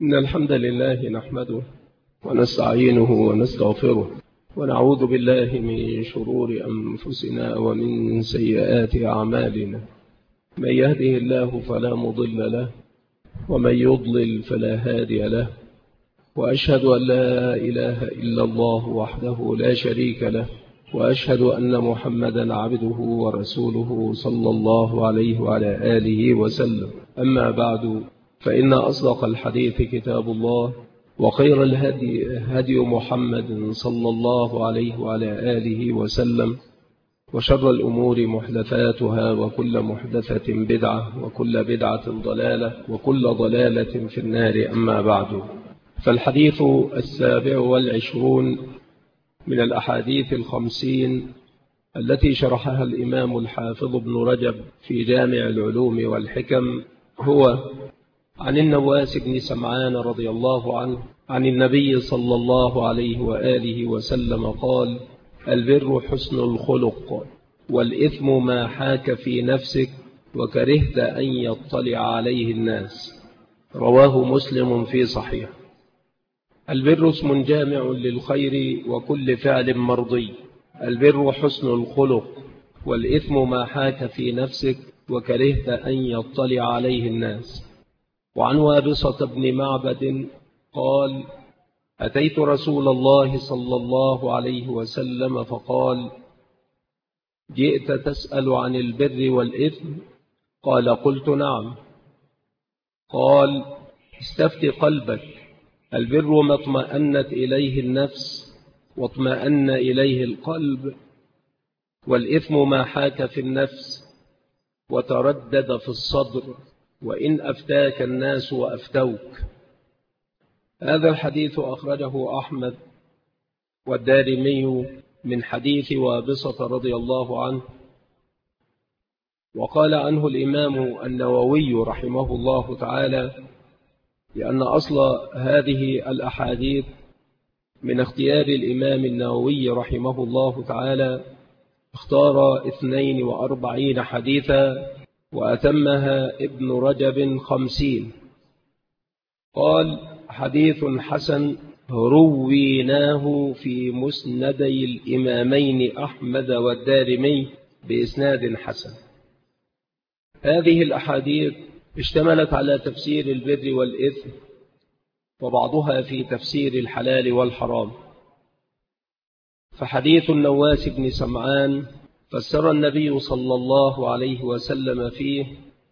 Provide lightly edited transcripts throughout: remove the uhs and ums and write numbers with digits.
إن الحمد لله نحمده ونستعينه ونستغفره ونعوذ بالله من شرور أنفسنا ومن سيئات أعمالنا. من يهده الله فلا مضل له ومن يضلل فلا هادي له، وأشهد أن لا إله إلا الله وحده لا شريك له، وأشهد أن محمدا عبده ورسوله صلى الله عليه وعلى آله وسلم. أما بعد، فإن أصدق الحديث كتاب الله، وخير الهدي هدي محمد صلى الله عليه وعلى آله وسلم، وشر الأمور محدثاتها، وكل محدثة بدعة، وكل بدعة ضلالة، وكل ضلالة في النار. أما بعد، فالحديث 27 من الأحاديث 50 التي شرحها الإمام الحافظ ابن رجب في جامع العلوم والحكم هو عن النواس بن سمعان رضي الله عنه عن النبي صلى الله عليه وآله وسلم قال: البر حسن الخلق، والإثم ما حاك في نفسك وكرهت أن يطلع عليه الناس. رواه مسلم في صحيح. البر اسم جامع للخير وكل فعل مرضي. البر حسن الخلق، والإثم ما حاك في نفسك وكرهت أن يطلع عليه الناس. وعن وابصة بن معبد قال: أتيت رسول الله صلى الله عليه وسلم فقال: جئت تسأل عن البر والإثم؟ قال: قلت نعم. قال: استفت قلبك، البر ما اطمأنت إليه النفس واطمأن إليه القلب، والإثم ما حاك في النفس وتردد في الصدر، وإن أفتاك الناس وأفتوك. هذا الحديث أخرجه أحمد والدارمي من حديث وابصة رضي الله عنه. وقال عنه الإمام النووي رحمه الله تعالى لأن أصل هذه الأحاديث من اختيار الإمام النووي رحمه الله تعالى، اختار 42 حديثا وأتمها ابن رجب 50. قال: حديث حسن رويناه في مسندي الإمامين أحمد والدارمي بإسناد حسن. هذه الأحاديث اشتملت على تفسير البر والإثم، وبعضها في تفسير الحلال والحرام. فحديث النواس بن سمعان فسر النبي صلى الله عليه وسلم فيه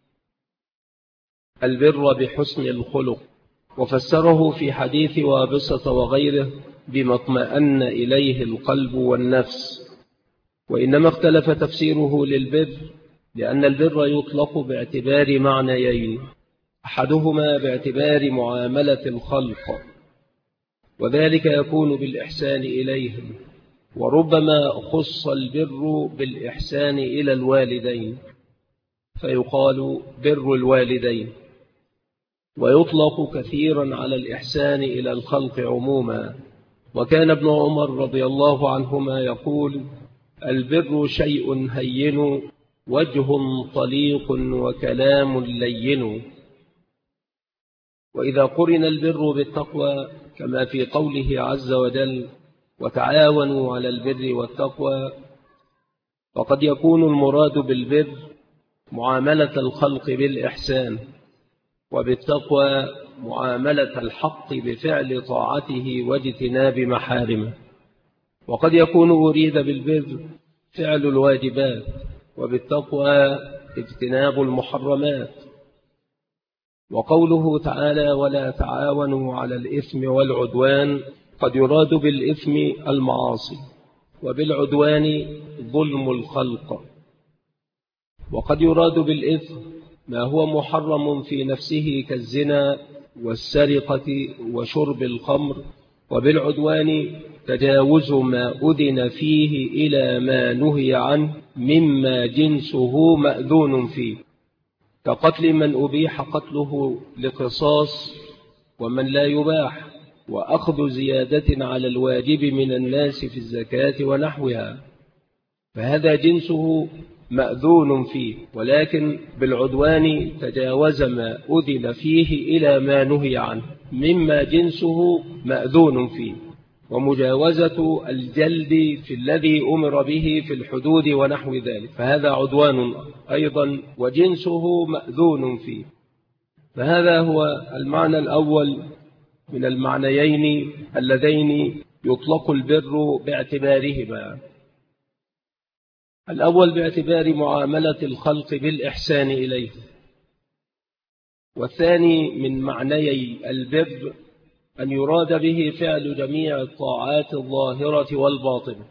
البر بحسن الخلق، وفسره في حديث وابصة وغيره بما اطمأن إليه القلب والنفس. وإنما اختلف تفسيره للبر لأن البر يطلق باعتبار معنيين: أحدهما باعتبار معاملة الخلق، وذلك يكون بالإحسان إليهم، وربما خص البر بالإحسان إلى الوالدين فيقال بر الوالدين، ويطلق كثيرا على الإحسان إلى الخلق عموما. وكان ابن عمر رضي الله عنهما يقول: البر شيء هين، وجه طليق وكلام لين. وإذا قرن البر بالتقوى كما في قوله عز وجل: وتعاونوا على البر والتقوى، فقد يكون المراد بالبر معاملة الخلق بالإحسان، وبالتقوى معاملة الحق بفعل طاعته واجتناب محارمه. وقد يكون أريد بالبر فعل الواجبات، وبالتقوى اجتناب المحرمات. وقوله تعالى: ولا تعاونوا على الإثم والعدوان، قد يراد بالإثم المعاصي، وبالعدوان ظلم الخلق. وقد يراد بالإثم ما هو محرم في نفسه كالزنا والسرقة وشرب الخمر، وبالعدوان تجاوز ما أذن فيه إلى ما نهي عنه مما جنسه مأذون فيه، كقتل من أبيح قتله لقصاص ومن لا يباح، وأخذ زيادة على الواجب من الناس في الزكاة ونحوها، فهذا جنسه مأذون فيه. ولكن بالعدوان تجاوز ما أذن فيه إلى ما نهي عنه، مما جنسه مأذون فيه، ومجاوزة الجلد في الذي أمر به في الحدود ونحو ذلك، فهذا عدوان أيضا وجنسه مأذون فيه. فهذا هو المعنى الأول من المعنيين اللذين يطلق البر باعتبارهما. الأول باعتبار معاملة الخلق بالإحسان إليه، والثاني من معنيي البر أن يراد به فعل جميع الطاعات الظاهرة والباطنة،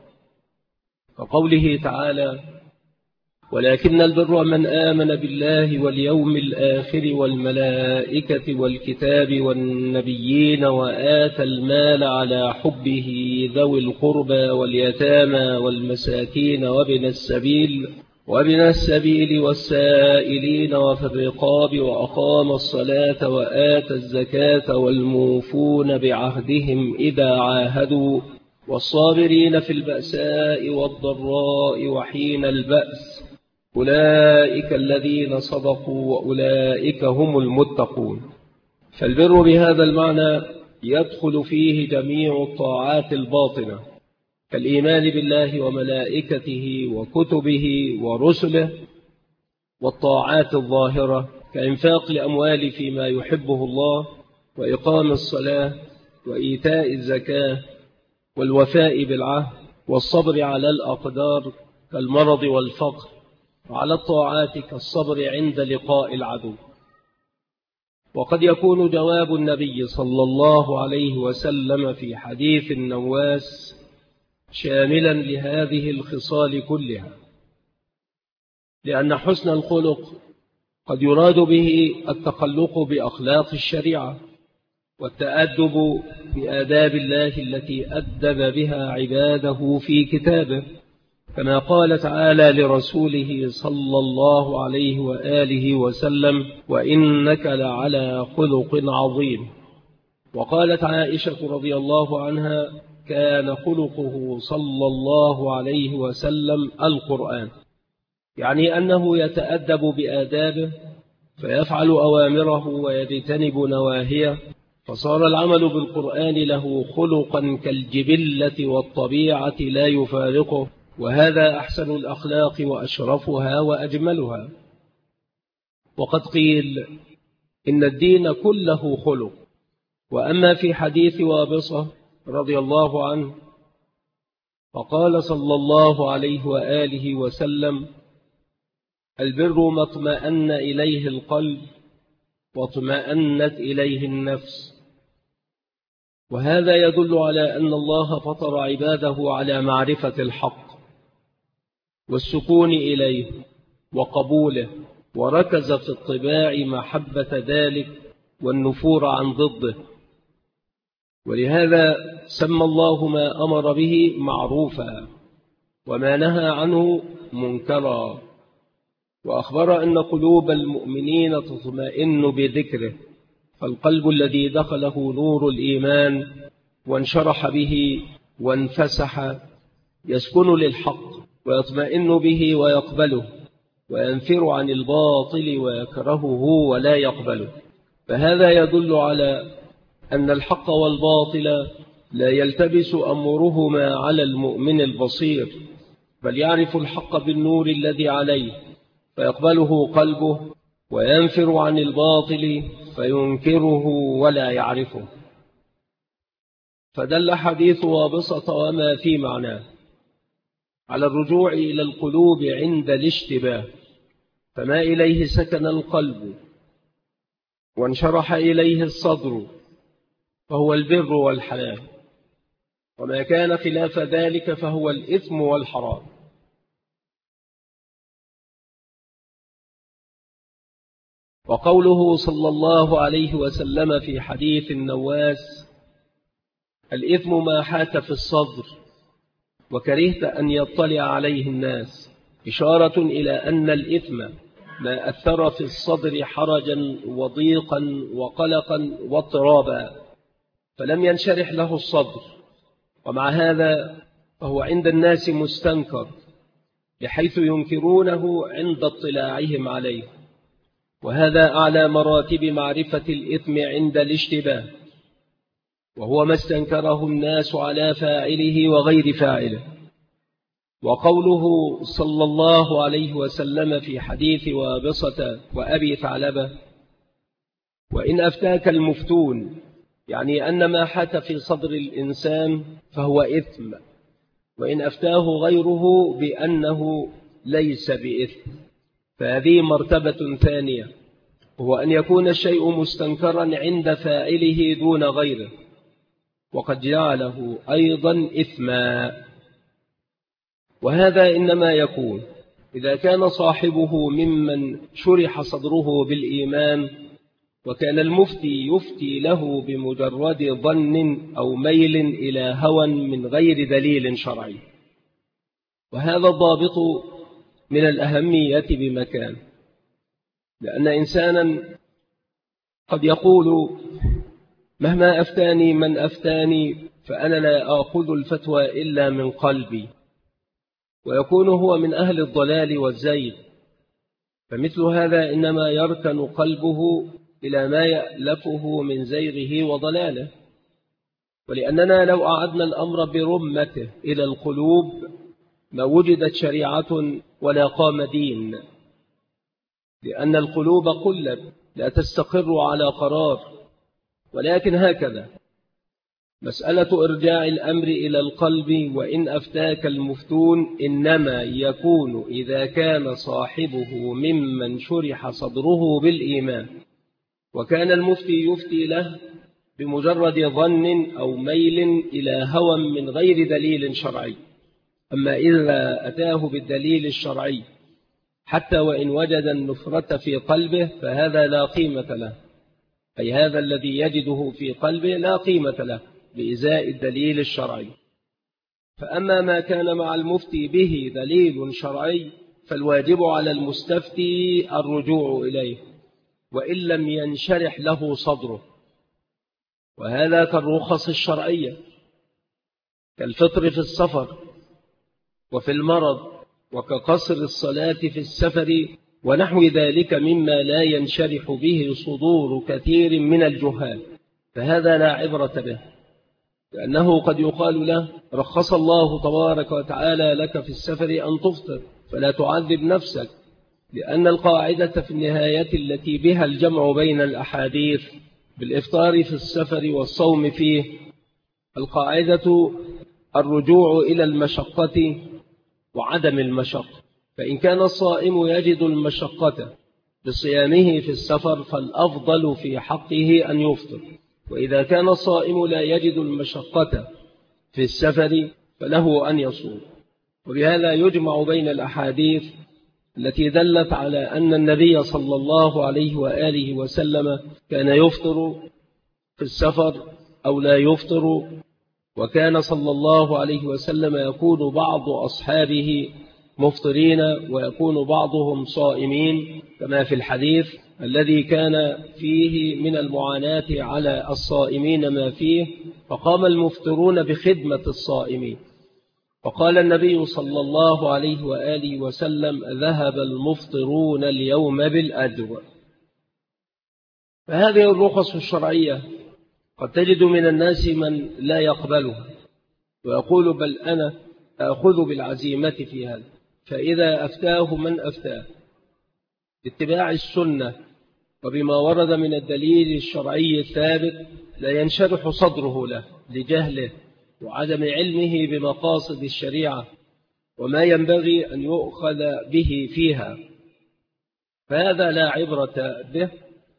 كقوله تعالى: ولكن البر من آمن بالله واليوم الآخر والملائكة والكتاب والنبيين وآتى المال على حبه ذوي القربى واليتامى والمساكين وابن السبيل والسائلين وفي الرقاب وأقام الصلاة وآتى الزكاة والموفون بعهدهم إذا عاهدوا والصابرين في البأساء والضراء وحين البأس أولئك الذين صدقوا وأولئك هم المتقون. فالبر بهذا المعنى يدخل فيه جميع الطاعات الباطنة كالإيمان بالله وملائكته وكتبه ورسله، والطاعات الظاهرة كإنفاق الأموال فيما يحبه الله وإقام الصلاة وإيتاء الزكاة والوفاء بالعهد والصبر على الأقدار كالمرض والفقر، وعلى الطاعات كالصبر عند لقاء العدو. وقد يكون جواب النبي صلى الله عليه وسلم في حديث النواس شاملا لهذه الخصال كلها، لأن حسن الخلق قد يراد به التخلق بأخلاق الشريعة والتأدب بآداب الله التي أدب بها عباده في كتابه، كما قال تعالى لرسوله صلى الله عليه وآله وسلم: وإنك لعلى خلق عظيم. وقالت عائشة رضي الله عنها: كان خلقه صلى الله عليه وسلم القرآن، يعني أنه يتأدب بآدابه فيفعل أوامره ويجتنب نواهيه، فصار العمل بالقرآن له خلقا كالجبلة والطبيعة لا يفارقه، وهذا أحسن الأخلاق وأشرفها وأجملها. وقد قيل إن الدين كله خلق. وأما في حديث وابصة رضي الله عنه فقال صلى الله عليه وآله وسلم: البر ما اطمأن إليه القلب واطمأنت إليه النفس. وهذا يدل على أن الله فطر عباده على معرفة الحق والسكون إليه وقبوله، وركز في الطباع محبة ذلك والنفور عن ضده، ولهذا سمى الله ما أمر به معروفا وما نهى عنه منكرا، وأخبر أن قلوب المؤمنين تطمئن بذكره، فالقلب الذي دخله نور الإيمان وانشرح به وانفسح يسكن للحق ويطمئن به ويقبله، وينفر عن الباطل ويكرهه ولا يقبله. فهذا يدل على أن الحق والباطل لا يلتبس أمرهما على المؤمن البصير، بل يعرف الحق بالنور الذي عليه فيقبله قلبه، وينفر عن الباطل فينكره ولا يعرفه. فدل حديث وابصة وما في معناه على الرجوع إلى القلوب عند الاشتباه، فما إليه سكن القلب وانشرح إليه الصدر فهو البر والحلال، وما كان خلاف ذلك فهو الإثم والحرام. وقوله صلى الله عليه وسلم في حديث النواس: الإثم ما حاك في الصدر وكرهت أن يطلع عليه الناس، إشارة إلى أن الإثم ما أثر في الصدر حرجا وضيقا وقلقا واضطرابا فلم ينشرح له الصدر، ومع هذا فهو عند الناس مستنكر بحيث ينكرونه عند اطلاعهم عليه، وهذا أعلى مراتب معرفة الإثم عند الاشتباه، وهو ما استنكره الناس على فاعله وغير فاعله. وقوله صلى الله عليه وسلم في حديث وابصة وأبي ثعلبة: وإن أفتاك المفتون، يعني أن ما حاك في صدر الإنسان فهو إثم، وإن أفتاه غيره بأنه ليس بإثم، فهذه مرتبة ثانية، هو أن يكون الشيء مستنكرا عند فاعله دون غيره، وقد جعله أيضا إثما. وهذا إنما يكون إذا كان صاحبه ممن شرح صدره بالإيمان، وكان المفتي يفتي له بمجرد ظن أو ميل إلى هوى من غير دليل شرعي. وهذا الضابط من الأهمية بمكان، لأن إنسانا قد يقول: مهما أفتاني من أفتاني فأنا لا آخذ الفتوى إلا من قلبي، ويكون هو من أهل الضلال والزيغ. فمثل هذا إنما يركن قلبه إلى ما يألفه من زيغه وضلاله. ولأننا لو أعدنا الأمر برمته إلى القلوب ما وجدت شريعة ولا قام دين، لأن القلوب قلب لا تستقر على قرار. ولكن هكذا مسألة إرجاع الأمر إلى القلب وإن أفتاك المفتون إنما يكون إذا كان صاحبه ممن شرح صدره بالإيمان، وكان المفتي يفتي له بمجرد ظن أو ميل إلى هوى من غير دليل شرعي. أما إذا أتاه بالدليل الشرعي حتى وإن وجد النفرة في قلبه فهذا لا قيمة له، أي هذا الذي يجده في قلبه لا قيمة له بإزاء الدليل الشرعي. فأما ما كان مع المفتي به دليل شرعي فالواجب على المستفتي الرجوع إليه وإن لم ينشرح له صدره، وهذا كالرخص الشرعية كالفطر في السفر وفي المرض، وكقصر الصلاة في السفر ونحو ذلك مما لا ينشرح به صدور كثير من الجهال، فهذا لا عبرة به، لأنه قد يقال له: رخص الله تبارك وتعالى لك في السفر أن تفطر فلا تعذب نفسك، لأن القاعدة في النهاية التي بها الجمع بين الأحاديث بالإفطار في السفر والصوم فيه، القاعدة الرجوع إلى المشقة وعدم المشقة. فإن كان الصائم يجد المشقة بصيامه في السفر فالأفضل في حقه أن يفطر، وإذا كان الصائم لا يجد المشقة في السفر فله أن يصوم. وبهذا يجمع بين الأحاديث التي دلت على أن النبي صلى الله عليه وآله وسلم كان يفطر في السفر أو لا يفطر، وكان صلى الله عليه وسلم يكون بعض أصحابه مفطرين ويكون بعضهم صائمين، كما في الحديث الذي كان فيه من المعاناة على الصائمين ما فيه، فقام المفطرون بخدمة الصائمين، وقال النبي صلى الله عليه وآله وسلم: ذهب المفطرون اليوم بالأجر. فهذه الرخص الشرعية قد تجد من الناس من لا يقبلها ويقول: بل أنا أخذ بالعزيمة في هذا. فإذا أفتاه من أفتاه باتباع السنة وبما ورد من الدليل الشرعي الثابت لا ينشرح صدره له لجهله وعدم علمه بمقاصد الشريعة وما ينبغي أن يؤخذ به فيها، فهذا لا عبرة به،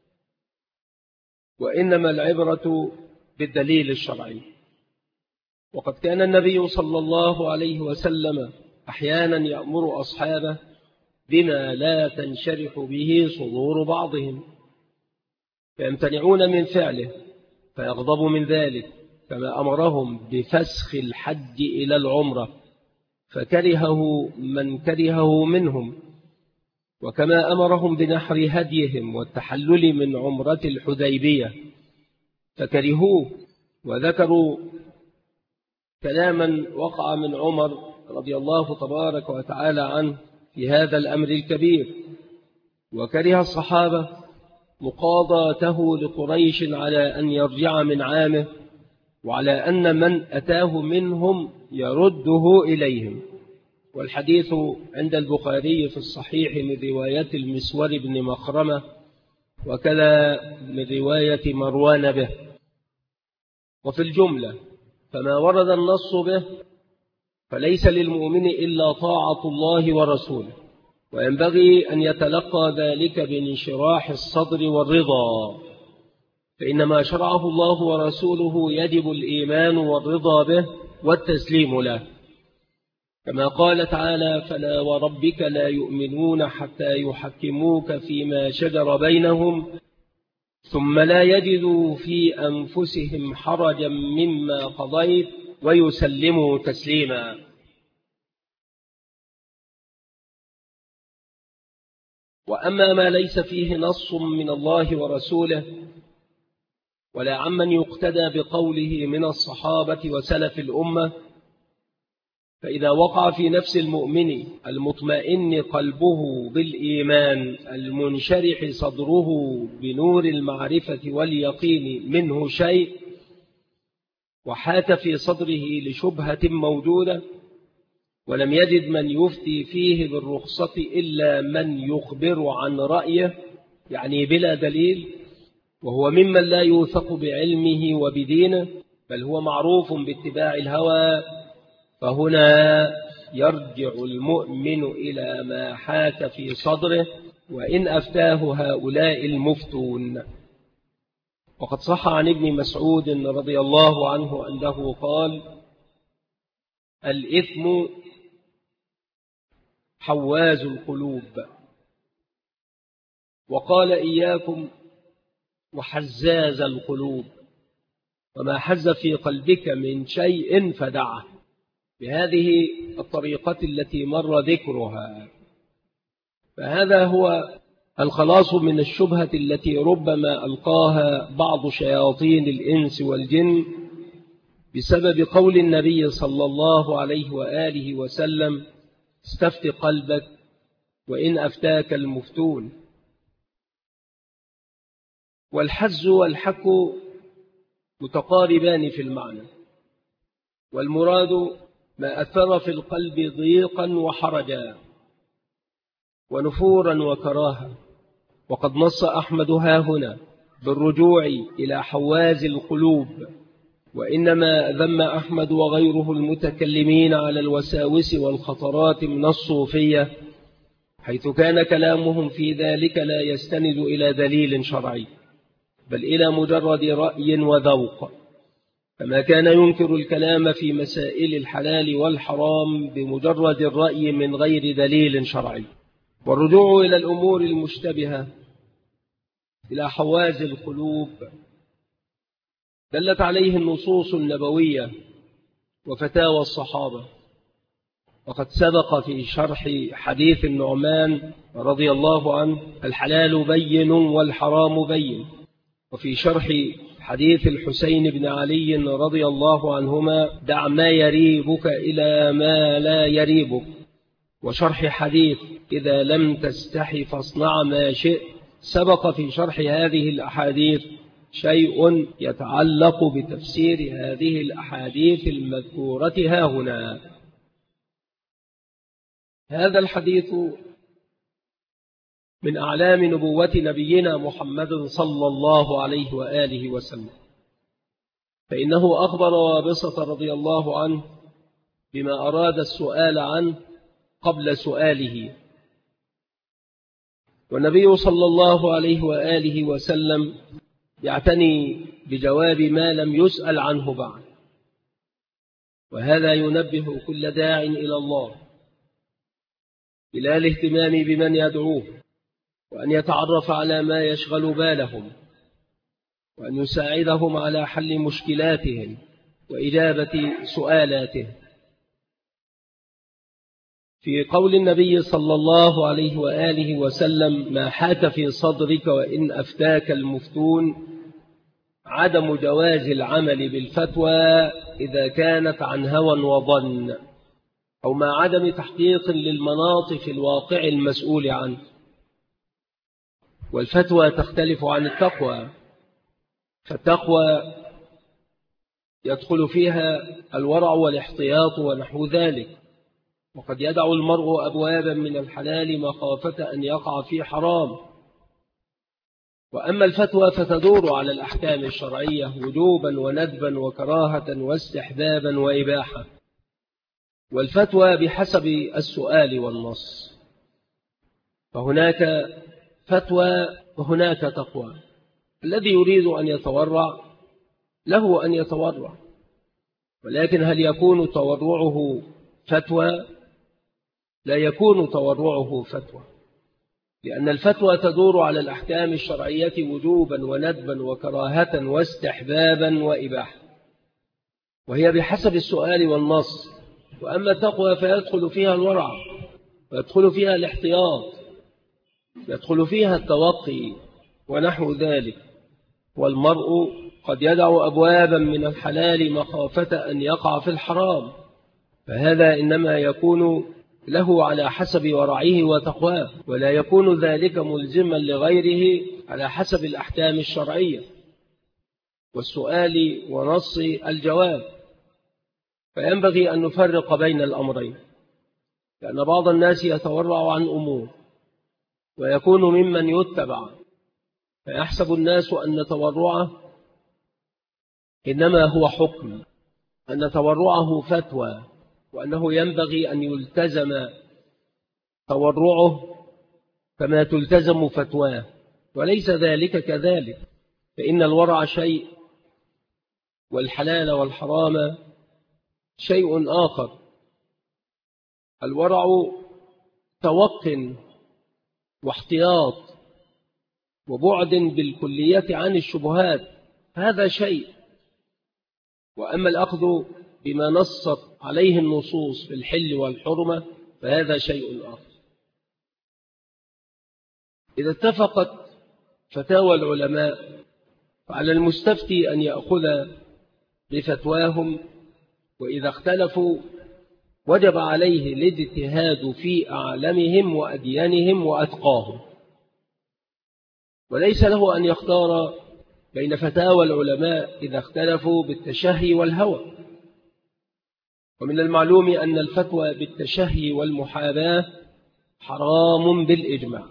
وإنما العبرة بالدليل الشرعي. وقد كان النبي صلى الله عليه وسلم أحيانا يأمر أصحابه بما لا تنشرح به صدور بعضهم فيمتنعون من فعله فيغضب من ذلك، كما أمرهم بفسخ الحج إلى العمرة فكرهه من كرهه منهم، وكما أمرهم بنحر هديهم والتحلل من عمرة الحديبية فكرهوه. وذكروا كلاما وقع من عمر رضي الله تبارك وتعالى عنه في هذا الأمر الكبير، وكره الصحابة مقاضاته لقريش على أن يرجع من عامه وعلى أن من أتاه منهم يرده إليهم. والحديث عند البخاري في الصحيح من رواية المسور بن مخرمة، وكذا من رواية مروان به. وفي الجملة فما ورد النص به فليس للمؤمن إلا طاعة الله ورسوله، وينبغي أن يتلقى ذلك بانشراح الصدر والرضا، فإن ما شرعه الله ورسوله يجب الإيمان والرضا به والتسليم له، كما قال تعالى: فلا وربك لا يؤمنون حتى يحكموك فيما شجر بينهم ثم لا يجدوا في أنفسهم حرجا مما قضيت ويسلموا تسليما. وأما ما ليس فيه نص من الله ورسوله ولا عمن يقتدى بقوله من الصحابة وسلف الأمة، فإذا وقع في نفس المؤمن المطمئن قلبه بالإيمان المنشرح صدره بنور المعرفة واليقين منه شيء، وحاك في صدره لشبهة موجودة، ولم يجد من يفتي فيه بالرخصة إلا من يخبر عن رأيه، يعني بلا دليل، وهو ممن لا يوثق بعلمه وبدينه، بل هو معروف باتباع الهوى، فهنا يرجع المؤمن إلى ما حاك في صدره وإن أفتاه هؤلاء المفتون. وقد صح عن ابن مسعود رضي الله عنه أنه قال: الإثم حواز القلوب. وقال: إياكم وحزاز القلوب، وما حز في قلبك من شيء فدعه، بهذه الطريقة التي مر ذكرها. فهذا هو الخلاص من الشبهة التي ربما ألقاها بعض شياطين الإنس والجن بسبب قول النبي صلى الله عليه وآله وسلم: استفت قلبك وإن أفتاك المفتون. والحز والحك متقاربان في المعنى، والمراد ما أثر في القلب ضيقا وحرجا ونفورا وكراهة. وقد نص أحمد هاهنا بالرجوع إلى حواز القلوب، وإنما ذم أحمد وغيره المتكلمين على الوساوس والخطرات من الصوفية، حيث كان كلامهم في ذلك لا يستند إلى دليل شرعي، بل إلى مجرد رأي وذوق، كما كان ينكر الكلام في مسائل الحلال والحرام بمجرد الرأي من غير دليل شرعي. والرجوع إلى الأمور المشتبهة إلى حواز القلوب دلت عليه النصوص النبوية وفتاوى الصحابة. وقد سبق في شرح حديث النعمان رضي الله عنه: الحلال بين والحرام بين. وفي شرح حديث الحسين بن علي رضي الله عنهما: دع ما يريبك إلى ما لا يريبك. وشرح حديث إذا لم تستحي فاصنع ما شئت. سبق في شرح هذه الأحاديث شيء يتعلق بتفسير هذه الأحاديث المذكورة هاهنا. هذا الحديث من أعلام نبوة نبينا محمد صلى الله عليه وآله وسلم، فإنه أخبر وابصة رضي الله عنه بما أراد السؤال عنه قبل سؤاله، والنبي صلى الله عليه وآله وسلم يعتني بجواب ما لم يسأل عنه بعد، وهذا ينبه كل داع إلى الله إلى الاهتمام بمن يدعوه، وأن يتعرف على ما يشغل بالهم، وأن يساعدهم على حل مشكلاتهم وإجابة سؤالاتهم. في قول النبي صلى الله عليه وآله وسلم: ما حاك في صدرك وإن أفتاك المفتون، عدم جواز العمل بالفتوى إذا كانت عن هوى وظن، أو مع عدم تحقيق للمناط في الواقع المسؤول عنه. والفتوى تختلف عن التقوى، فالتقوى يدخل فيها الورع والاحتياط ونحو ذلك. وقد يدع المرء أبوابا من الحلال مخافة أن يقع في حرام. وأما الفتوى فتدور على الأحكام الشرعية وجوبا وندبا وكراهة واستحبابا وإباحة. والفتوى بحسب السؤال والنص، فهناك فتوى وهناك تقوى. الذي يريد أن يتورع له أن يتورع، ولكن هل يكون تورعه فتوى؟ لا يكون تورعه فتوى، لأن الفتوى تدور على الأحكام الشرعية وجوبا وندبا وكراهة واستحبابا وإباحة، وهي بحسب السؤال والنص. وأما التقوى فيدخل فيها الورع، ويدخل فيها الاحتياط، يدخل فيها التوقي ونحو ذلك. والمرء قد يدع أبوابا من الحلال مخافة أن يقع في الحرام، فهذا إنما يكون له على حسب ورعه وتقواه، ولا يكون ذلك ملزما لغيره على حسب الأحكام الشرعية والسؤال ونص الجواب. فينبغي أن نفرق بين الأمرين، لأن بعض الناس يتورع عن أمور ويكون ممن يتبع، فيحسب الناس أن تورعه إنما هو حكم، أن تورعه فتوى، وأنه ينبغي أن يلتزم تورعه كما تلتزم فتواه، وليس ذلك كذلك. فإن الورع شيء والحلال والحرام شيء آخر. الورع توق واحتياط وبعد بالكلية عن الشبهات، هذا شيء. وأما الأخذ بما نصت عليه النصوص في الحل والحرمة فهذا شيء آخر. إذا اتفقت فتاوى العلماء فعلى المستفتي أن يأخذ بفتواهم، وإذا اختلفوا وجب عليه الاجتهاد في أعلمهم وأديانهم وأتقاهم، وليس له أن يختار بين فتاوى العلماء إذا اختلفوا بالتشهي والهوى. ومن المعلوم أن الفتوى بالتشهي والمحاباة حرام بالإجماع.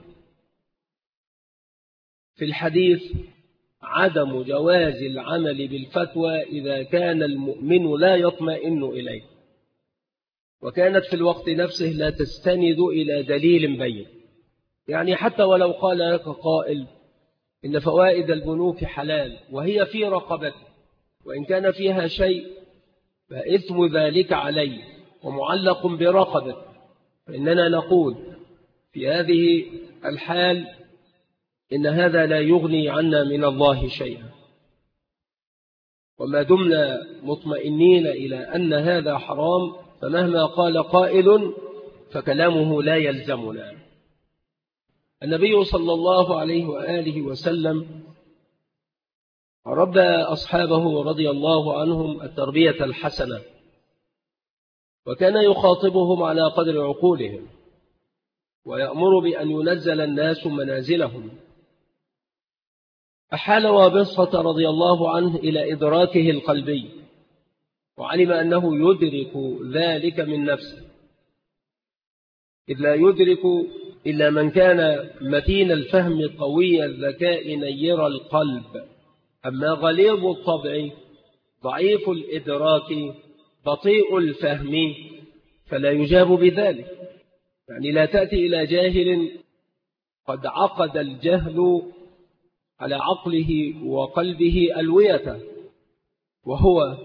في الحديث عدم جواز العمل بالفتوى إذا كان المؤمن لا يطمئن إليه، وكانت في الوقت نفسه لا تستند إلى دليل بين. يعني حتى ولو قال لك قائل إن فوائد البنوك حلال وهي في رقبته، وإن كان فيها شيء فإثم ذلك عليه ومعلق برقبته، فإننا نقول في هذه الحال إن هذا لا يغني عنا من الله شيئا، وما دمنا مطمئنين إلى أن هذا حرام فمهما قال قائل فكلامه لا يلزمنا. النبي صلى الله عليه وآله وسلم ربى أصحابه رضي الله عنهم التربية الحسنة، وكان يخاطبهم على قدر عقولهم ويأمر بأن ينزل الناس منازلهم. أحال وابصة رضي الله عنه إلى إدراكه القلبي، وعلم أنه يدرك ذلك من نفسه، إذ لا يدرك إلا من كان متين الفهم قوي الذكاء نير القلب. أما غليظ الطبع ضعيف الإدراك بطيء الفهم فلا يجاب بذلك. يعني لا تأتي إلى جاهل قد عقد الجهل على عقله وقلبه ألوية وهو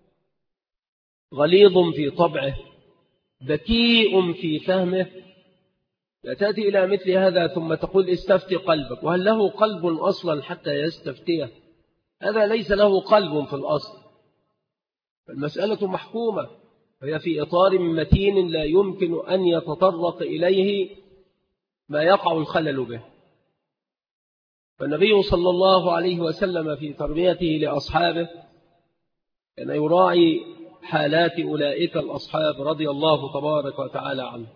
غليظ في طبعه ذكيء في فهمه، لا تأتي إلى مثل هذا ثم تقول استفتي قلبك، وهل له قلب أصلا حتى يستفتيه؟ هذا ليس له قلب في الأصل. فالمسألة محكومة، وهي في إطار متين لا يمكن أن يتطرق إليه ما يقع الخلل به. فالنبي صلى الله عليه وسلم في تربيته لأصحابه كان يراعي حالات أولئك الأصحاب رضي الله تبارك وتعالى عنه.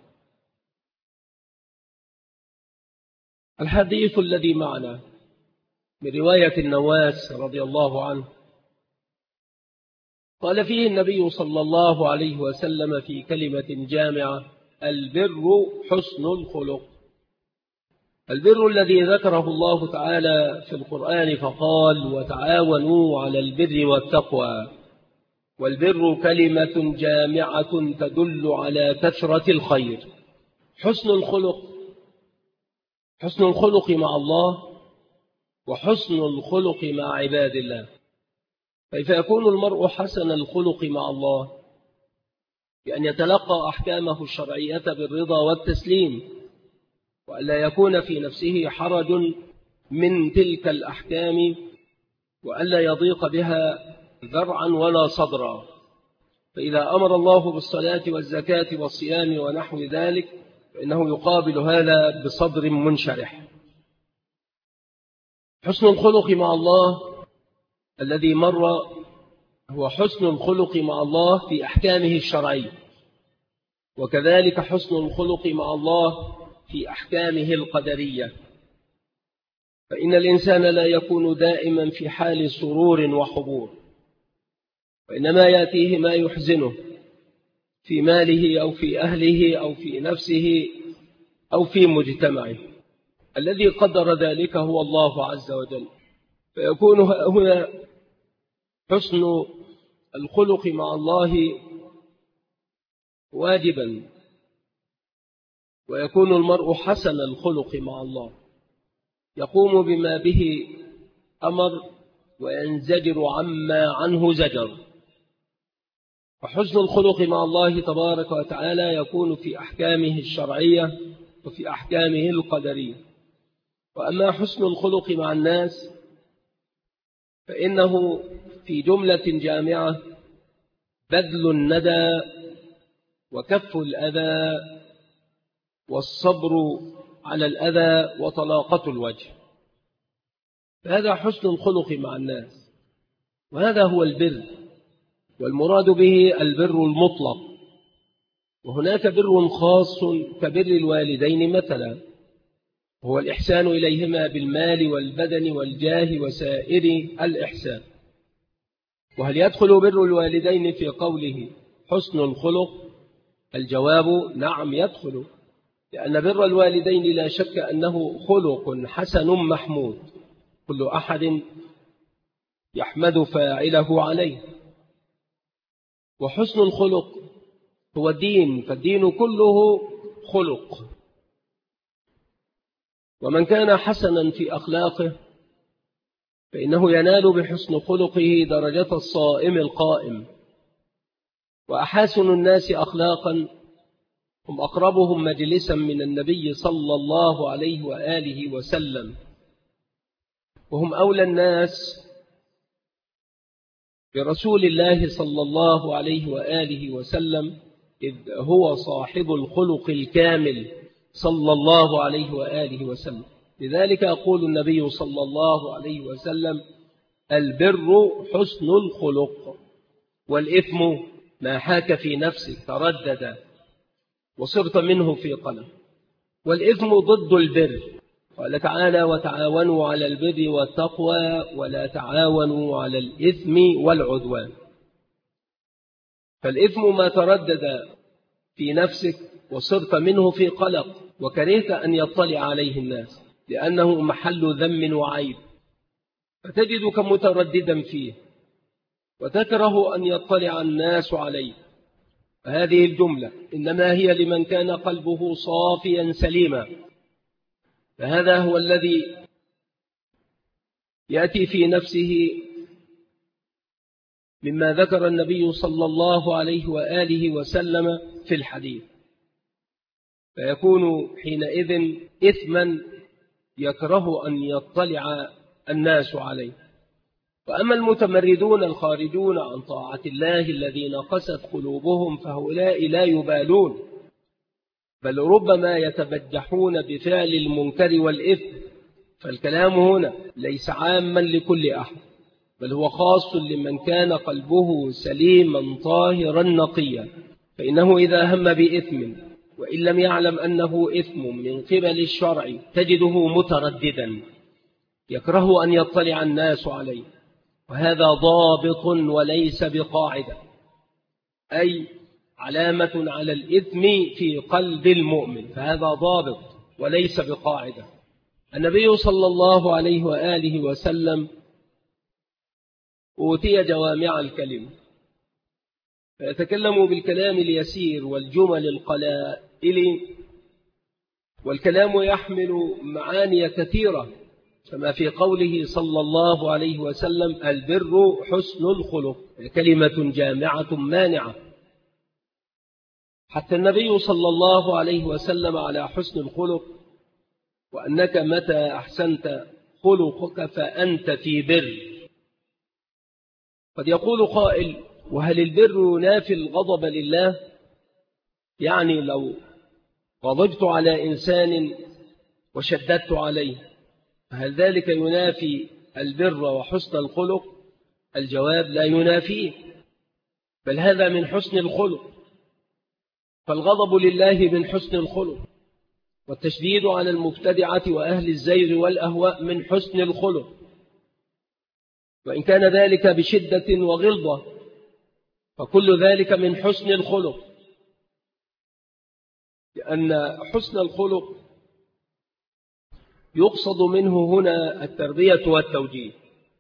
الحديث الذي معنا من رواية النواس رضي الله عنه قال فيه النبي صلى الله عليه وسلم في كلمة جامعة: البر حسن الخلق. البر الذي ذكره الله تعالى في القرآن فقال: وتعاونوا على البر والتقوى. والبر كلمة جامعة تدل على كثرة الخير. حسن الخلق مع الله وحسن الخلق مع عباد الله. كيف يكون المرء حسن الخلق مع الله؟ بأن يتلقى أحكامه الشرعية بالرضا والتسليم، وألا يكون في نفسه حرج من تلك الأحكام، وألا يضيق بها ذرعا ولا صدرا. فإذا أمر الله بالصلاة والزكاة والصيام ونحو ذلك فإنه يقابل هذا بصدر منشرح. حسن الخلق مع الله الذي مر هو حسن الخلق مع الله في أحكامه الشرعية، وكذلك حسن الخلق مع الله في أحكامه القدرية. فإن الإنسان لا يكون دائما في حال سرور وحبور، وإنما يأتيه ما يحزنه في ماله أو في أهله أو في نفسه أو في مجتمعه. الذي قدر ذلك هو الله عز وجل. فيكون هنا حسن الخلق مع الله واجبا، ويكون المرء حسن الخلق مع الله، يقوم بما به أمر وينزجر عما عنه زجر. وحسن الخلق مع الله تبارك وتعالى يكون في أحكامه الشرعية وفي أحكامه القدرية. وأما حسن الخلق مع الناس فإنه في جملة جامعة بذل الندى وكف الأذى والصبر على الأذى وطلاقة الوجه. فهذا حسن الخلق مع الناس، وهذا هو البر، والمراد به البر المطلق. وهناك بر خاص كبر الوالدين مثلا، هو الإحسان إليهما بالمال والبدن والجاه وسائر الإحسان. وهل يدخل بر الوالدين في قوله حسن الخلق؟ الجواب نعم يدخل، لأن بر الوالدين لا شك أنه خلق حسن محمود، كل أحد يحمد فاعله عليه. وحسن الخلق هو الدين، فالدين كله خلق. ومن كان حسنا في أخلاقه فإنه ينال بحسن خلقه درجة الصائم القائم. وأحاسن الناس أخلاقا هم أقربهم مجلسا من النبي صلى الله عليه وآله وسلم، وهم أولى الناس برسول الله صلى الله عليه وآله وسلم، إذ هو صاحب الخلق الكامل صلى الله عليه وآله وسلم. لذلك يقول النبي صلى الله عليه وسلم: البر حسن الخلق، والإثم ما حاك في نفسك تردد وصرت منه في قلب. والإثم ضد البر، قال تعالى: وتعاونوا على البر والتقوى ولا تعاونوا على الإثم والعدوان. فالإثم ما تردد في نفسك وصرت منه في قلق وكرهت أن يطلع عليه الناس، لأنه محل ذم وعيب، فتجدك مترددا فيه وتكره أن يطلع الناس عليه. فهذه الجملة إنما هي لمن كان قلبه صافيا سليما، فهذا هو الذي يأتي في نفسه مما ذكر النبي صلى الله عليه وآله وسلم في الحديث، فيكون حينئذ إثما يكره أن يطلع الناس عليه. وأما المتمردون الخارجون عن طاعة الله الذين قست قلوبهم فهؤلاء لا يبالون، بل ربما يتبجحون بفعل المنكر والإثم. فالكلام هنا ليس عاما لكل أحد، بل هو خاص لمن كان قلبه سليما طاهرا نقيا، فإنه إذا هم بإثم وإن لم يعلم أنه إثم من قبل الشرع تجده مترددا يكره أن يطلع الناس عليه. وهذا ضابط وليس بقاعدة، أي علامة على الإثم في قلب المؤمن، فهذا ضابط وليس بقاعدة. النبي صلى الله عليه وآله وسلم أوتي جوامع الكلم، فيتكلم بالكلام اليسير والجمل القلائل، والكلام يحمل معاني كثيرة، كما في قوله صلى الله عليه وسلم: البر حسن الخلق، كلمة جامعة مانعة. حتى النبي صلى الله عليه وسلم على حسن الخلق، وأنك متى أحسنت خلقك فأنت في بر. قد يقول قائل: وهل البر ينافي الغضب لله؟ يعني لو غضبت على إنسان وشددت عليه، فهل ذلك ينافي البر وحسن الخلق؟ الجواب: لا ينافيه، بل هذا من حسن الخلق. فالغضب لله من حسن الخلق، والتشديد على المبتدعة وأهل الزيغ والأهواء من حسن الخلق، وإن كان ذلك بشدة وغلظة فكل ذلك من حسن الخلق، لأن حسن الخلق يقصد منه هنا التربية والتوجيه.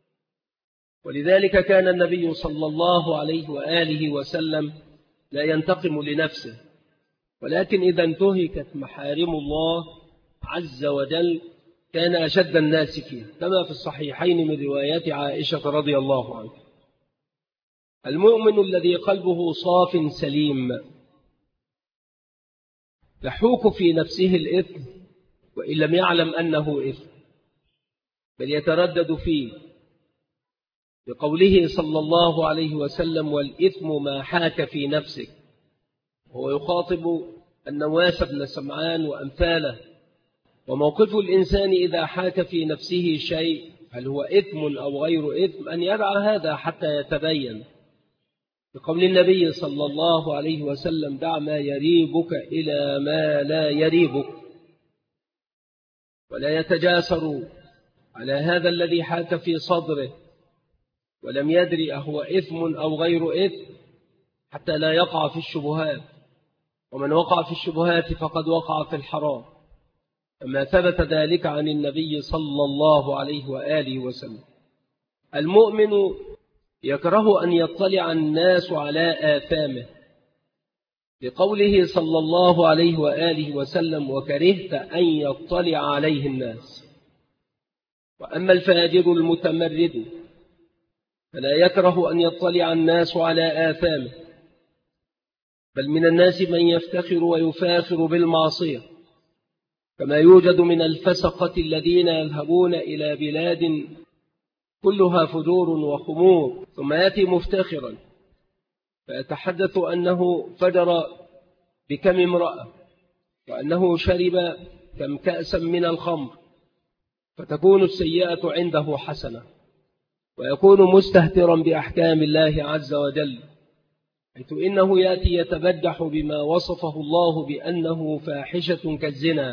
ولذلك كان النبي صلى الله عليه وآله وسلم لا ينتقم لنفسه، ولكن إذا انتهكت محارم الله عز وجل كان أشد الناس فيه، كما في الصحيحين من روايات عائشة رضي الله عنها. المؤمن الذي قلبه صاف سليم يحوك في نفسه الإثم وإن لم يعلم أنه إثم، بل يتردد فيه، بقوله صلى الله عليه وسلم: والإثم ما حاك في نفسك. هو يخاطب النواس بن سمعان وأمثاله. وموقف الإنسان إذا حاك في نفسه شيء، هل هو إثم أو غير إثم، أن يدع هذا حتى يتبين، بقول النبي صلى الله عليه وسلم: دع ما يريبك إلى ما لا يريبك. ولا يتجاسر على هذا الذي حاك في صدره ولم يدري أهو إثم أو غير إثم، حتى لا يقع في الشبهات، ومن وقع في الشبهات فقد وقع في الحرام، كما ثبت ذلك عن النبي صلى الله عليه وآله وسلم. المؤمن يكره أن يطلع الناس على آثامه، لقوله صلى الله عليه وآله وسلم: وكرهت أن يطلع عليه الناس. وأما الفاجر المتمرد فلا يكره أن يطلع الناس على آثامه، بل من الناس من يفتخر ويفاخر بالمعصية، كما يوجد من الفسقة الذين يذهبون إلى بلاد كلها فجور وخمور، ثم يأتي مفتخرا فيتحدث أنه فجر بكم امرأة، وأنه شرب كم كأسا من الخمر، فتكون السيئة عنده حسنة، ويكون مستهترا بأحكام الله عز وجل، حيث إنه يأتي يتبجح بما وصفه الله بأنه فاحشة كالزنا،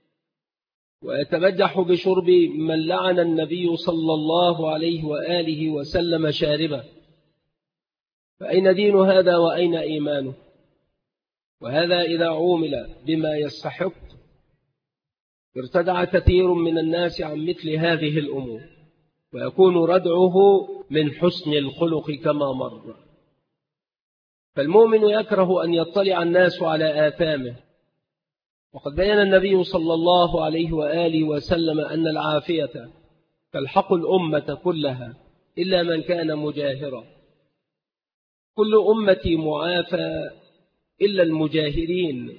ويتبجح بشرب من لعن النبي صلى الله عليه وآله وسلم شاربه. فأين دين هذا وأين إيمانه؟ وهذا إذا عومل بما يستحق ارتدع كثير من الناس عن مثل هذه الأمور، ويكون ردعه من حسن الخلق كما مر. فالمؤمن يكره أن يطلع الناس على آثامه، وقد بين النبي صلى الله عليه وآله وسلم أن العافية تلحق الأمة كلها إلا من كان مجاهرا. كل أمتي معافى إلا المجاهرين.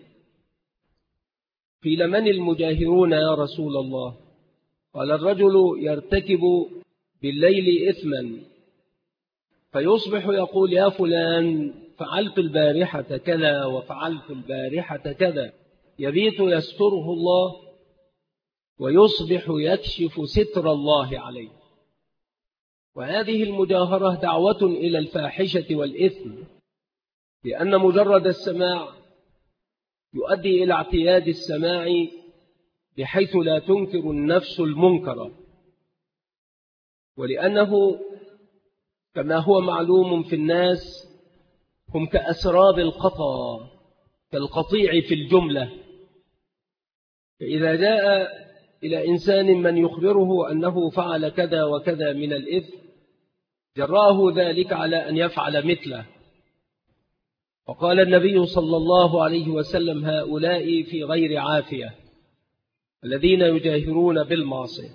قيل: من المجاهرون يا رسول الله؟ قال: الرجل يرتكب بالليل إثما فيصبح يقول: يا فلان فعلت البارحة كذا وفعلت البارحة كذا، يبيت يستره الله ويصبح يكشف ستر الله عليه. وهذه المجاهرة دعوة إلى الفاحشة والإثم، لأن مجرد السماع يؤدي إلى اعتياد السماع بحيث لا تنكر النفس المنكر، ولأنه كما هو معلوم في الناس هم كأسراب القطا كالقطيع في الجملة. فإذا جاء إلى إنسان من يخبره أنه فعل كذا وكذا من الإثم جراه ذلك على أن يفعل مثله. وقال النبي صلى الله عليه وسلم: هؤلاء في غير عافية الذين يجاهرون بالمعصية.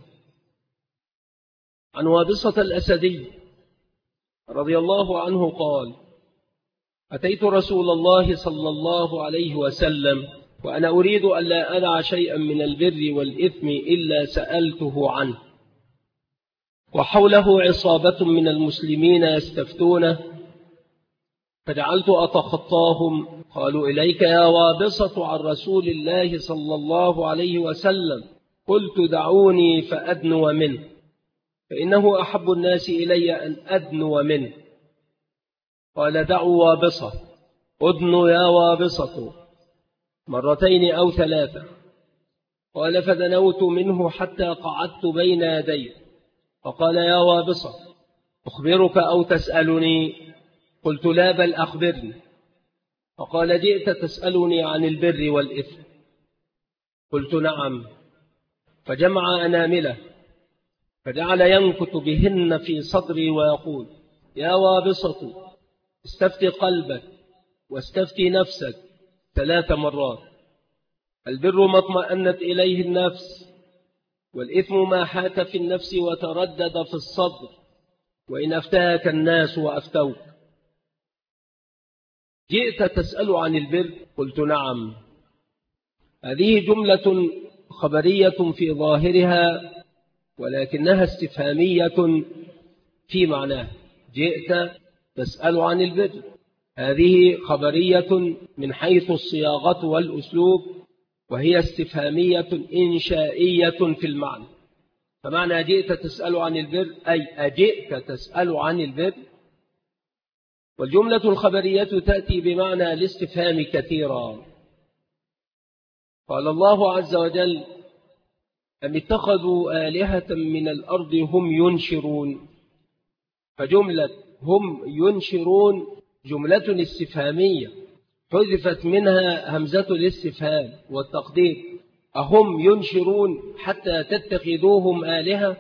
عن وابصة الأسدي رضي الله عنه قال: أتيت رسول الله صلى الله عليه وسلم وأنا أريد أن لا أدع شيئا من البر والإثم إلا سألته عنه، وحوله عصابة من المسلمين يستفتونه، فجعلت أتخطاهم. قالوا: إليك يا وابصة عن رسول الله صلى الله عليه وسلم. قلت: دعوني فأدنو منه، فإنه أحب الناس إلي أن أدنو منه. قال: دعوا وابصة، أدنو يا وابصة، مرتين أو ثلاثة. قال: فدنوت منه حتى قعدت بين يديه، فقال: يا وابصة، أخبرك أو تسألني؟ قلت: لا، بل أخبرني. فقال: جئت تسألني عن البر والإثم؟ قلت: نعم. فجمع أنامله فجعل ينكت بهن في صدري ويقول: يا وابصة، استفتي قلبك واستفتي نفسك 3 مرات. البر ما اطمأنت إليه النفس، والإثم ما حاك في النفس وتردد في الصدر، وإن أفتاك الناس وأفتوك. جئت تسأل عن البر؟ قلت: نعم. هذه جملة خبرية في ظاهرها ولكنها استفهامية في معناها. جئت تسأل عن البر، هذه خبرية من حيث الصياغة والأسلوب، وهي استفهامية إنشائية في المعنى. فمعنى جئت تسأل عن البر أي أجئت تسأل عن البر. والجملة الخبرية تأتي بمعنى الاستفهام كثيرا. قال الله عز وجل: أم اتخذوا آلهة من الأرض هم ينشرون. فجملة هم ينشرون جملة استفهامية حذفت منها همزة الاستفهام والتقدير: أهم ينشرون حتى تتخذوهم آلهة.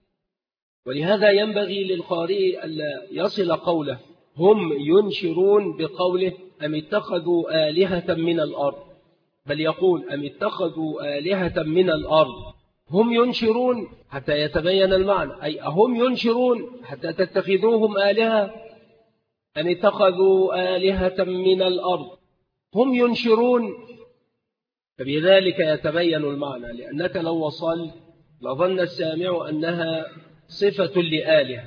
ولهذا ينبغي للقارئ ألا يصل قوله هم ينشرون بقوله أم اتخذوا آلهة من الأرض، بل يقول أم اتخذوا آلهة من الأرض هم ينشرون حتى يتبين المعنى، أي أهم ينشرون حتى تتخذوهم آلهة، أم اتخذوا آلهة من الأرض هم ينشرون. فبذلك يتبين المعنى، لأنك لو وصل لظن السامع أنها صفة لآلهة.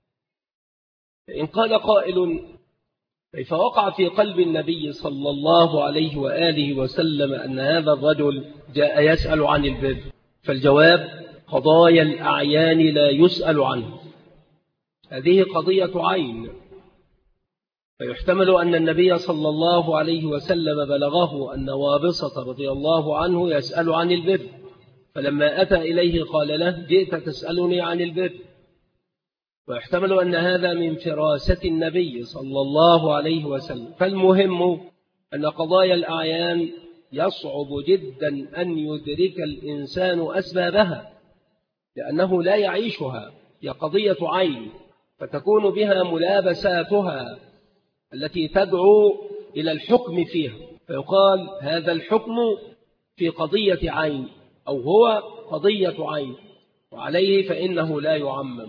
فإن قال قائل: كيف وقع في قلب النبي صلى الله عليه وآله وسلم أن هذا الرجل جاء يسأل عن البر؟ فالجواب: قضايا الأعيان لا يسأل عنه، هذه قضية عين. فيحتمل أن النبي صلى الله عليه وسلم بلغه أن وابصة رضي الله عنه يسأل عن البر، فلما أتى إليه قال له: جئت تسألني عن البر. ويحتمل أن هذا من فراسة النبي صلى الله عليه وسلم. فالمهم أن قضايا الأعيان يصعب جدا أن يدرك الإنسان أسبابها، لأنه لا يعيشها، هي قضية عين، فتكون بها ملابساتها التي تدعو إلى الحكم فيها، فيقال هذا الحكم في قضية عين، أو هو قضية عين، وعليه فإنه لا يعمم.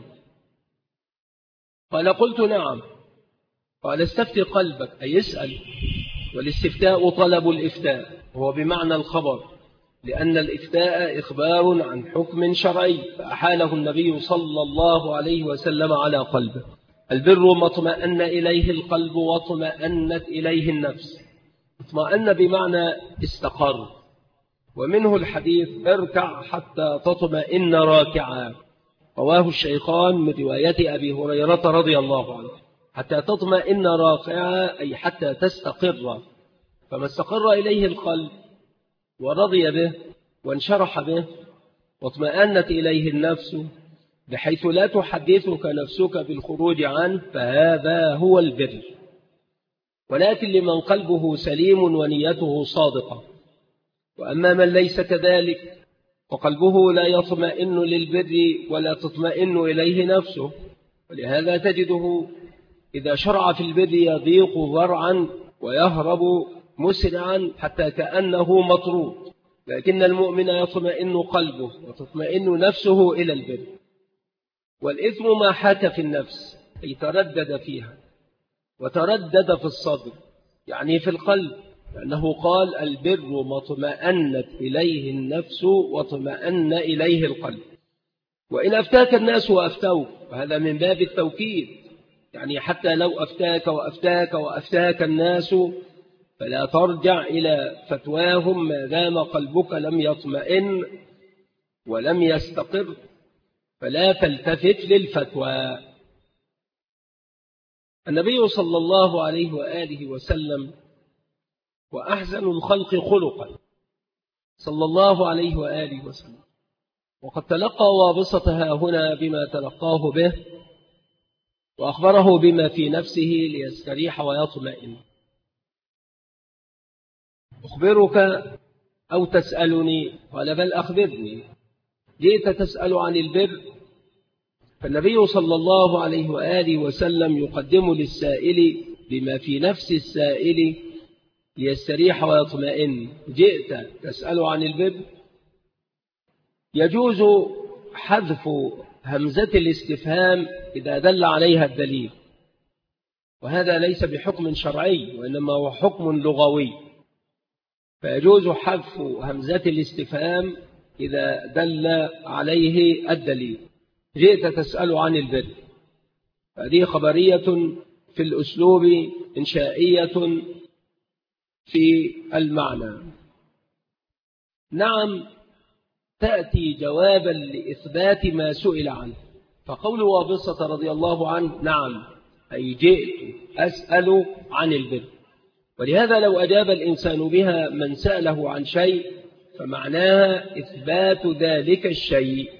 قال: قلت: نعم. قال: استفتي قلبك، أي اسأل. والاستفتاء طلب الإفتاء، هو بمعنى الخبر، لأن الإفتاء إخبار عن حكم شرعي فأحاله النبي صلى الله عليه وسلم على قلبه. البر ما اطمأن إليه القلب واطمأنت إليه النفس. اطمأن بمعنى استقر، ومنه الحديث: اركع حتى تطمئن راكعا، رواه الشيخان من رواية أبي هريرة رضي الله عنه. حتى تطمئن راكعا أي حتى تستقر. فما استقر إليه القلب ورضي به وانشرح به واطمأنت إليه النفس، بحيث لا تحدثك نفسك بالخروج عنه، فهذا هو البر. ولكن لمن قلبه سليم ونيته صادقة. وأما من ليس كذلك وقلبه لا يطمئن للبر ولا تطمئن إليه نفسه، ولهذا تجده إذا شرع في البر يضيق ذرعا ويهرب مسرعا حتى كأنه مطرود. لكن المؤمن يطمئن قلبه وتطمئن نفسه إلى البر. والإثم ما حاك في النفس، أي تردد فيها وتردد في الصدر، يعني في القلب، لأنه قال البر ما اطمأنت إليه النفس واطمأن إليه القلب. وإن أفتاك الناس وأفتوك، وهذا من باب التوكيد، يعني حتى لو أفتاك وأفتاك وأفتاك الناس فلا ترجع إلى فتواهم ما دام قلبك لم يطمئن ولم يستقر، فلا تلتفت للفتوى. النبي صلى الله عليه وآله وسلم وأحسن الخلق خلقا صلى الله عليه وآله وسلم، وقد تلقى وابسطها هنا بما تلقاه به، وأخبره بما في نفسه ليستريح ويطمئن. أخبرك أو تسألني؟ قال بل أخبرني. جئت تسأل عن البر، فالنبي صلى الله عليه وآله وسلم يقدم للسائل بما في نفس السائل ليستريح ويطمئن. جئت تسأل عن البر، يجوز حذف همزة الاستفهام إذا دل عليها الدليل، وهذا ليس بحكم شرعي وإنما هو حكم لغوي، فيجوز حذف همزة الاستفهام إذا دل عليه الدليل. جئت تسأل عن البر، هذه خبرية في الأسلوب، إنشائية في المعنى. نعم تأتي جوابا لإثبات ما سئل عنه، فقول وابصة رضي الله عنه نعم أي جئت أسأل عن البر. ولهذا لو أجاب الإنسان بها من سأله عن شيء فمعناها إثبات ذلك الشيء.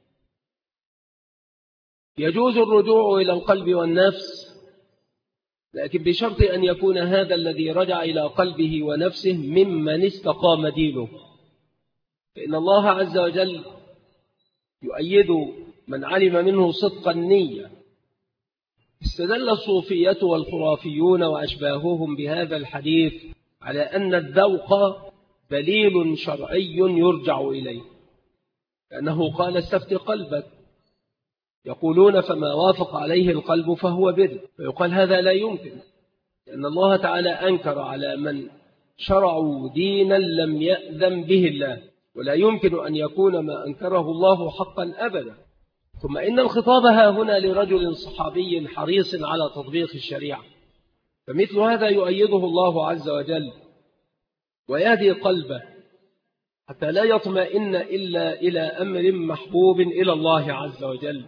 يجوز الرجوع إلى القلب والنفس، لكن بشرط أن يكون هذا الذي رجع إلى قلبه ونفسه ممن استقام دينه، فإن الله عز وجل يؤيد من علم منه صدق النية. استدل الصوفية والخرافيون وأشباههم بهذا الحديث على أن الذوق دليل شرعي يرجع إليه، لأنه قال استفت قلبك، يقولون فما وافق عليه القلب فهو بر، فيقال هذا لا يمكن، لأن الله تعالى أنكر على من شرعوا دينا لم يأذن به الله، ولا يمكن أن يكون ما أنكره الله حقا أبدا. ثم إن الخطاب ها هنا لرجل صحابي حريص على تطبيق الشريعة، فمثل هذا يؤيده الله عز وجل ويهدي قلبه حتى لا يطمئن إلا إلى أمر محبوب إلى الله عز وجل،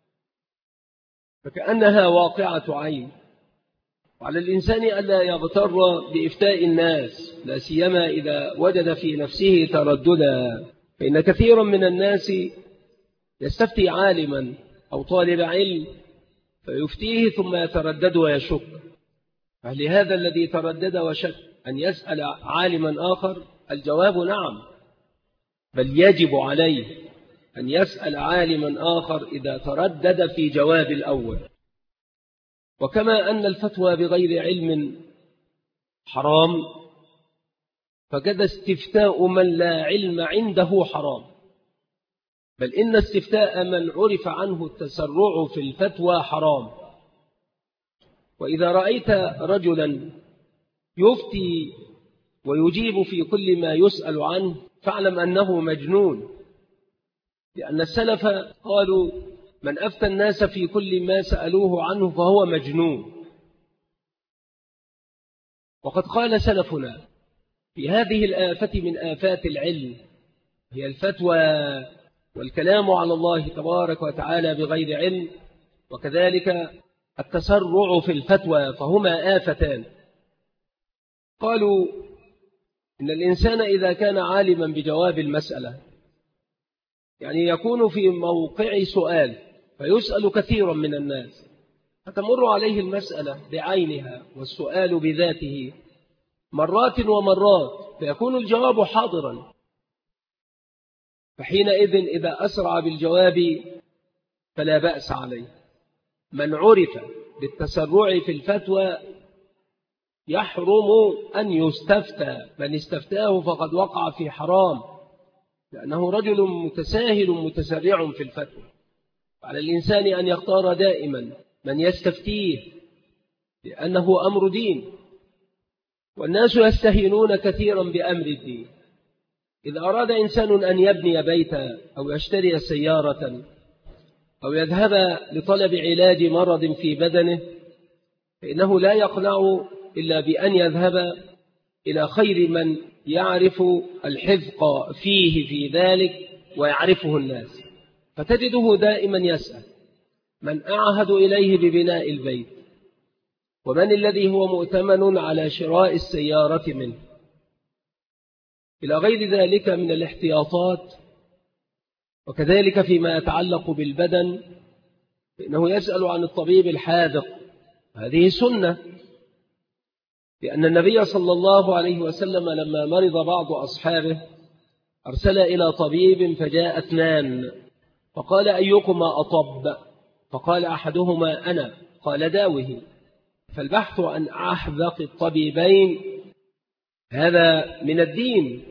فكأنها واقعة عين. وعلى الإنسان ألا يغتر بإفتاء الناس، لا سيما إذا وجد في نفسه ترددا، فإن كثيرا من الناس يستفتي عالما أو طالب علم فيفتيه ثم يتردد ويشك. فلهذا الذي تردد وشك أن يسأل عالما آخر؟ الجواب نعم، بل يجب عليه أن يسأل عالما آخر إذا تردد في جواب الأول. وكما أن الفتوى بغير علم حرام، فكذا استفتاء من لا علم عنده حرام، بل إن استفتاء من عرف عنه التسرع في الفتوى حرام. وإذا رأيت رجلا يفتي ويجيب في كل ما يسأل عنه فاعلم أنه مجنون، لأن السلف قالوا من أفتى الناس في كل ما سألوه عنه فهو مجنون. وقد قال سلفنا في هذه الآفة من آفات العلم، هي الفتوى والكلام على الله تبارك وتعالى بغير علم، وكذلك التسرع في الفتوى، فهما آفتان. قالوا إن الإنسان إذا كان عالما بجواب المسألة، يعني يكون في موقع سؤال فيسأل كثيرا من الناس، فتمر عليه المسألة بعينها والسؤال بذاته مرات ومرات، فيكون الجواب حاضرا. فحينئذ إذا أسرع بالجواب فلا بأس عليه. من عرف بالتسرع في الفتوى يحرم أن يستفتى، من استفتاه فقد وقع في حرام، لأنه رجل متساهل متسرع في الفتوى. على الإنسان أن يختار دائما من يستفتيه، لأنه أمر دين، والناس يستهينون كثيرا بأمر الدين. إذا أراد إنسان أن يبني بيتا أو يشتري سيارة أو يذهب لطلب علاج مرض في بدنه، فإنه لا يقنع إلا بأن يذهب إلى خير من يعرف الحذق فيه في ذلك ويعرفه الناس. فتجده دائما يسأل من أعهد إليه ببناء البيت، ومن الذي هو مؤتمن على شراء السيارة منه، إلى غير ذلك من الاحتياطات. وكذلك فيما يتعلق بالبدن، فإنه يسأل عن الطبيب الحاذق، هذه سنة، لأن النبي صلى الله عليه وسلم لما مرض بعض أصحابه أرسل إلى طبيب، فجاء اثنان فقال أيكما أطب؟ فقال أحدهما أنا، قال داوه. فالبحث عن أحذق الطبيبين هذا من الدين،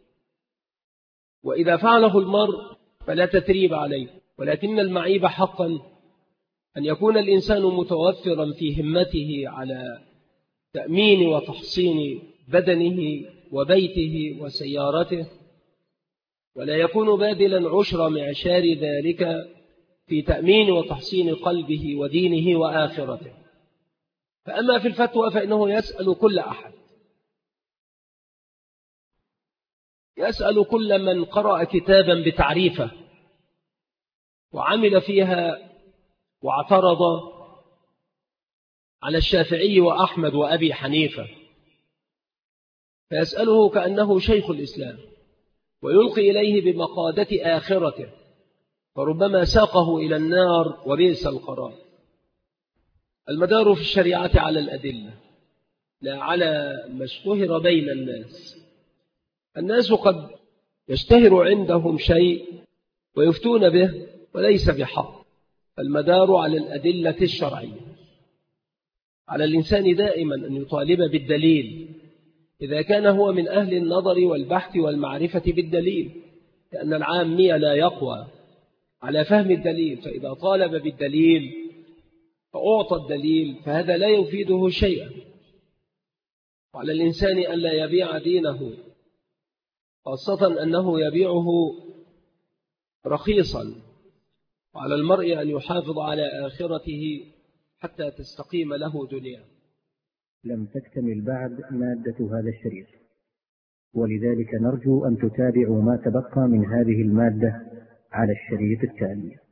وإذا فعله المرء فلا تثريب عليه، ولكن المعيب حقا أن يكون الإنسان متوفرا في همته على تأمين وتحصين بدنه وبيته وسيارته، ولا يكون باذلا عشر معشار ذلك في تأمين وتحصين قلبه ودينه وآخرته. فأما في الفتوى فإنه يسأل كل أحد، يسأل كل من قرأ كتابا بتعريفه وعمل فيها واعترض على الشافعي وأحمد وأبي حنيفة، فيسأله كأنه شيخ الإسلام ويلقي إليه بمقادة آخرته، فربما ساقه إلى النار وبئس القرار. المدار في الشريعة على الأدلة لا على ما اشتهر بين الناس. الناس قد يشتهر عندهم شيء ويفتون به وليس بحق. المدار على الأدلة الشرعية. على الإنسان دائما أن يطالب بالدليل إذا كان هو من أهل النظر والبحث والمعرفة بالدليل، لأن العامي لا يقوى على فهم الدليل، فإذا طالب بالدليل فأعطى الدليل فهذا لا يفيده شيئا. وعلى الإنسان أن لا يبيع دينه، خاصة أنه يبيعه رخيصا، وعلى المرء أن يحافظ على آخرته حتى تستقيم له دنيا. لم تكتمل بعد مادة هذا الشريط، ولذلك نرجو أن تتابعوا ما تبقى من هذه المادة على الشريط التالي.